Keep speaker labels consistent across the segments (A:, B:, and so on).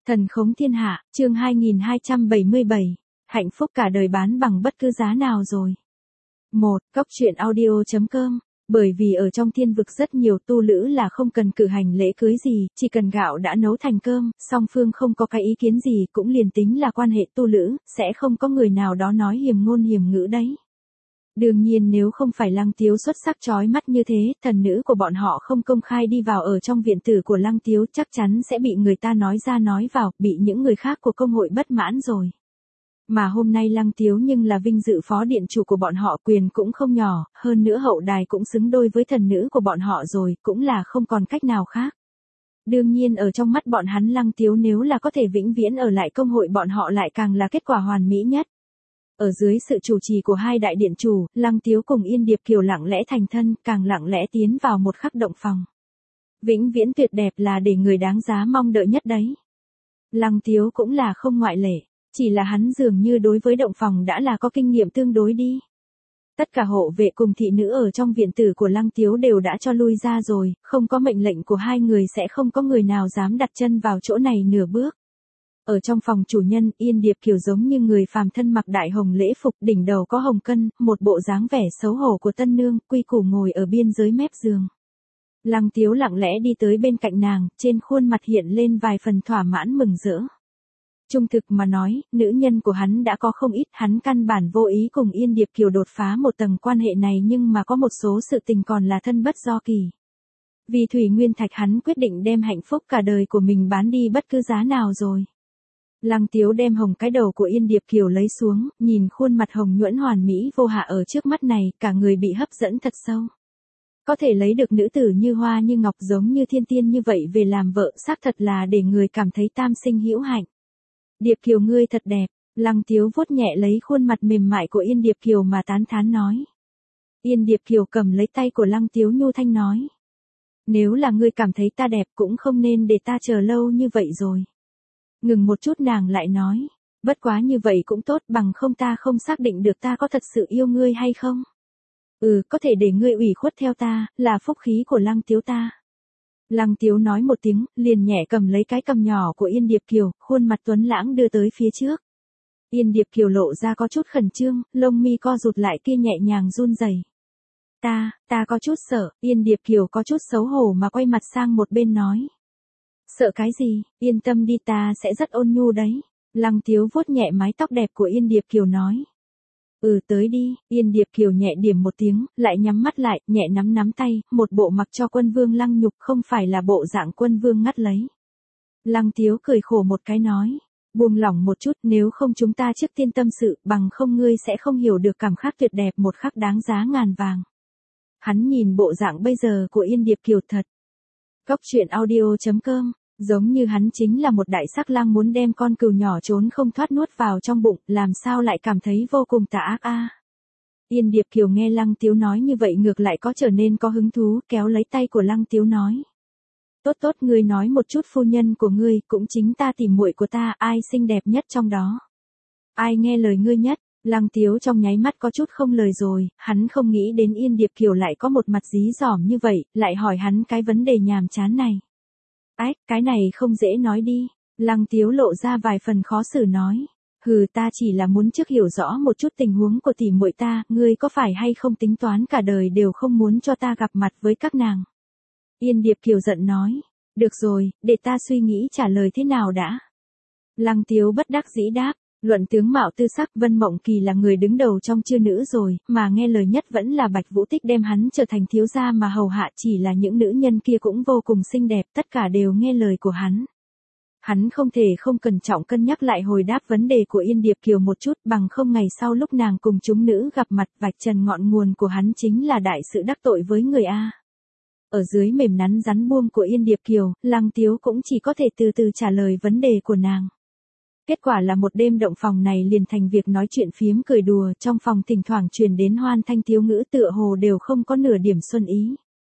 A: Thần khống thiên hạ, chương 2277. Hạnh phúc cả đời bán bằng bất cứ giá nào rồi. 1. Cóc truyện audio.com. Bởi vì ở trong thiên vực rất nhiều tu lữ là không cần cử hành lễ cưới gì, chỉ cần gạo đã nấu thành cơm, song phương không có cái ý kiến gì cũng liền tính là quan hệ tu lữ, sẽ không có người nào đó nói hiềm ngôn hiềm ngữ đấy. Đương nhiên nếu không phải Lăng Tiếu xuất sắc chói mắt như thế, thần nữ của bọn họ không công khai đi vào ở trong viện tử của Lăng Tiếu chắc chắn sẽ bị người ta nói ra nói vào, bị những người khác của công hội bất mãn rồi. Mà hôm nay Lăng Tiếu nhưng là vinh dự phó điện chủ của bọn họ, quyền cũng không nhỏ, hơn nữa hậu đài cũng xứng đôi với thần nữ của bọn họ rồi, cũng là không còn cách nào khác. Đương nhiên ở trong mắt bọn hắn Lăng Tiếu nếu là có thể vĩnh viễn ở lại công hội bọn họ lại càng là kết quả hoàn mỹ nhất. Ở dưới sự chủ trì của hai đại điện chủ, Lăng Tiếu cùng Yên Điệp Kiều lặng lẽ thành thân, càng lặng lẽ tiến vào một khắc động phòng. Vĩnh viễn tuyệt đẹp là để người đáng giá mong đợi nhất đấy. Lăng Tiếu cũng là không ngoại lệ, chỉ là hắn dường như đối với động phòng đã là có kinh nghiệm tương đối đi. Tất cả hộ vệ cùng thị nữ ở trong viện tử của Lăng Tiếu đều đã cho lui ra rồi, không có mệnh lệnh của hai người sẽ không có người nào dám đặt chân vào chỗ này nửa bước. Ở trong phòng chủ nhân, Yên Điệp Kiều giống như người phàm thân mặc đại hồng lễ phục, đỉnh đầu có hồng cân, một bộ dáng vẻ xấu hổ của tân nương, quy củ ngồi ở biên giới mép giường. Lăng Tiếu lặng lẽ đi tới bên cạnh nàng, trên khuôn mặt hiện lên vài phần thỏa mãn mừng rỡ. Trung thực mà nói, nữ nhân của hắn đã có không ít, hắn căn bản vô ý cùng Yên Điệp Kiều đột phá một tầng quan hệ này nhưng mà có một số sự tình còn là thân bất do kỳ. Vì Thủy Nguyên Thạch hắn quyết định đem hạnh phúc cả đời của mình bán đi bất cứ giá nào rồi. Lăng Tiếu đem hồng cái đầu của Yên Điệp Kiều lấy xuống, nhìn khuôn mặt hồng nhuận hoàn mỹ vô hạ ở trước mắt này, cả người bị hấp dẫn thật sâu. Có thể lấy được nữ tử như hoa như ngọc giống như thiên tiên như vậy về làm vợ, xác thật là để người cảm thấy tam sinh hữu hạnh. Điệp Kiều ngươi thật đẹp, Lăng Tiếu vuốt nhẹ lấy khuôn mặt mềm mại của Yên Điệp Kiều mà tán thán nói. Yên Điệp Kiều cầm lấy tay của Lăng Tiếu nhu thanh nói. Nếu là ngươi cảm thấy ta đẹp cũng không nên để ta chờ lâu như vậy rồi. Ngừng một chút nàng lại nói, bất quá như vậy cũng tốt, bằng không ta không xác định được ta có thật sự yêu ngươi hay không. Có thể để ngươi ủy khuất theo ta, là phúc khí của Lăng Tiếu ta. Lăng Tiếu nói một tiếng, liền nhẹ cầm lấy cái cầm nhỏ của Yên Điệp Kiều, khuôn mặt tuấn lãng đưa tới phía trước. Yên Điệp Kiều lộ ra có chút khẩn trương, lông mi co rụt lại kia nhẹ nhàng run rẩy. Ta có chút sợ, Yên Điệp Kiều có chút xấu hổ mà quay mặt sang một bên nói. Sợ cái gì, yên tâm đi ta sẽ rất ôn nhu đấy. Lăng Tiếu vuốt nhẹ mái tóc đẹp của Yên Điệp Kiều nói. Tới đi, Yên Điệp Kiều nhẹ điểm một tiếng, lại nhắm mắt lại, nhẹ nắm tay, một bộ mặc cho quân vương Lăng Nhục không phải là bộ dạng quân vương ngắt lấy. Lăng Tiếu cười khổ một cái nói. Buông lỏng một chút, nếu không chúng ta trước tiên tâm sự, bằng không ngươi sẽ không hiểu được cảm khắc tuyệt đẹp một khắc đáng giá ngàn vàng. Hắn nhìn bộ dạng bây giờ của Yên Điệp Kiều thật. Cóc truyện audio.com. Giống như hắn chính là một đại sắc lang muốn đem con cừu nhỏ trốn không thoát nuốt vào trong bụng, làm sao lại cảm thấy vô cùng tà ác a. Yên Điệp Kiều nghe Lăng Tiếu nói như vậy ngược lại có trở nên có hứng thú, kéo lấy tay của Lăng Tiếu nói. Tốt ngươi nói một chút phu nhân của ngươi, cũng chính ta tìm muội của ta, ai xinh đẹp nhất trong đó. Ai nghe lời ngươi nhất. Lăng Tiếu trong nháy mắt có chút không lời rồi, hắn không nghĩ đến Yên Điệp Kiều lại có một mặt dí dỏm như vậy, lại hỏi hắn cái vấn đề nhàm chán này. Cái này không dễ nói đi. Lăng Tiếu lộ ra vài phần khó xử nói. Ta chỉ là muốn trước hiểu rõ một chút tình huống của tỷ muội ta, ngươi có phải hay không tính toán cả đời đều không muốn cho ta gặp mặt với các nàng. Yên Điệp Kiều giận nói. Được rồi, để ta suy nghĩ trả lời thế nào đã. Lăng Tiếu bất đắc dĩ đáp. Luận tướng mạo tư sắc Vân Mộng Kỳ là người đứng đầu trong chư nữ rồi, mà nghe lời nhất vẫn là Bạch Vũ Tích đem hắn trở thành thiếu gia mà hầu hạ, chỉ là những nữ nhân kia cũng vô cùng xinh đẹp, tất cả đều nghe lời của hắn. Hắn không thể không cẩn trọng cân nhắc lại hồi đáp vấn đề của Yên Điệp Kiều một chút, bằng không ngày sau lúc nàng cùng chúng nữ gặp mặt vạch trần ngọn nguồn của hắn chính là đại sự đắc tội với người A. Ở dưới mềm nắn rắn buông của Yên Điệp Kiều, Lăng Tiếu cũng chỉ có thể từ từ trả lời vấn đề của nàng. Kết quả là một đêm động phòng này liền thành việc nói chuyện phiếm cười đùa, trong phòng thỉnh thoảng truyền đến hoan thanh thiếu ngữ tựa hồ đều không có nửa điểm xuân ý.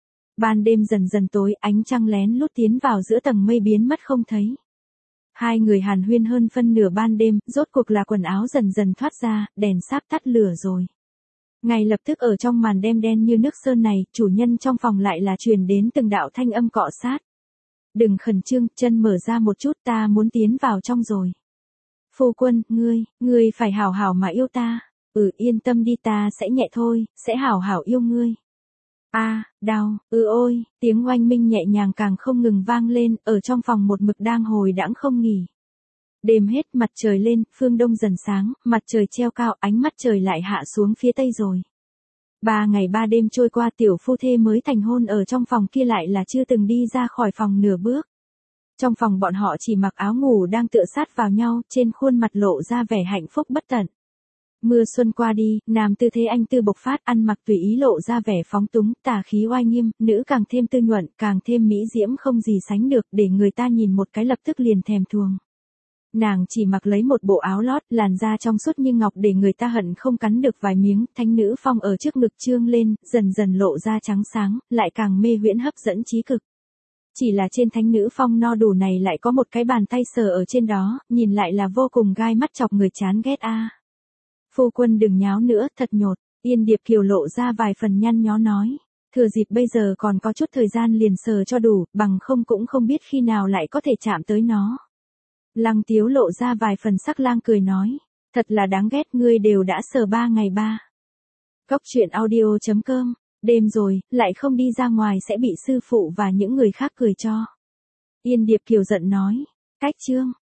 A: Ban đêm dần dần tối, ánh trăng lén lút tiến vào giữa tầng mây biến mất không thấy. Hai người hàn huyên hơn phân nửa ban đêm, rốt cuộc là quần áo dần dần thoát ra, đèn sáp tắt lửa rồi. Ngay lập tức ở trong màn đêm đen như nước sơn này, chủ nhân trong phòng lại là truyền đến từng đạo thanh âm cọ sát. Đừng khẩn trương, chân mở ra một chút, ta muốn tiến vào trong rồi. Phu quân, ngươi phải hảo hảo mà yêu ta. Yên tâm đi, ta sẽ nhẹ thôi, sẽ hảo hảo yêu ngươi. Đau, ôi, tiếng oanh minh nhẹ nhàng càng không ngừng vang lên, ở trong phòng một mực đang hồi đãng không nghỉ. Đêm hết, mặt trời lên, phương đông dần sáng, mặt trời treo cao, ánh mắt trời lại hạ xuống phía tây rồi. 3 ngày 3 đêm trôi qua, tiểu phu thê mới thành hôn ở trong phòng kia lại là chưa từng đi ra khỏi phòng nửa bước. Trong phòng bọn họ chỉ mặc áo ngủ đang tựa sát vào nhau, trên khuôn mặt lộ ra vẻ hạnh phúc bất tận. Mưa xuân qua đi, nam tư thế anh tư bộc phát, ăn mặc tùy ý lộ ra vẻ phóng túng, tà khí oai nghiêm, nữ càng thêm tư nhuận, càng thêm mỹ diễm không gì sánh được, để người ta nhìn một cái lập tức liền thèm thuồng. Nàng chỉ mặc lấy một bộ áo lót, làn da trong suốt như ngọc để người ta hận không cắn được vài miếng, thánh nữ phong ở trước ngực trương lên, dần dần lộ ra trắng sáng, lại càng mê huyễn hấp dẫn trí cực. Chỉ là trên thánh nữ phong no đủ này lại có một cái bàn tay sờ ở trên đó, nhìn lại là vô cùng gai mắt chọc người chán ghét Phu quân đừng nháo nữa, thật nhột. Yên Điệp Kiều lộ ra vài phần nhăn nhó nói. Thừa dịp bây giờ còn có chút thời gian liền sờ cho đủ, bằng không cũng không biết khi nào lại có thể chạm tới nó. Lăng Tiếu lộ ra vài phần sắc lang cười nói. Thật là đáng ghét, ngươi đều đã sờ 3 ngày 3. Cốc truyện audio.com. Đêm rồi, lại không đi ra ngoài sẽ bị sư phụ và những người khác cười cho. Yên Điệp Kiều giận nói. Cách chương.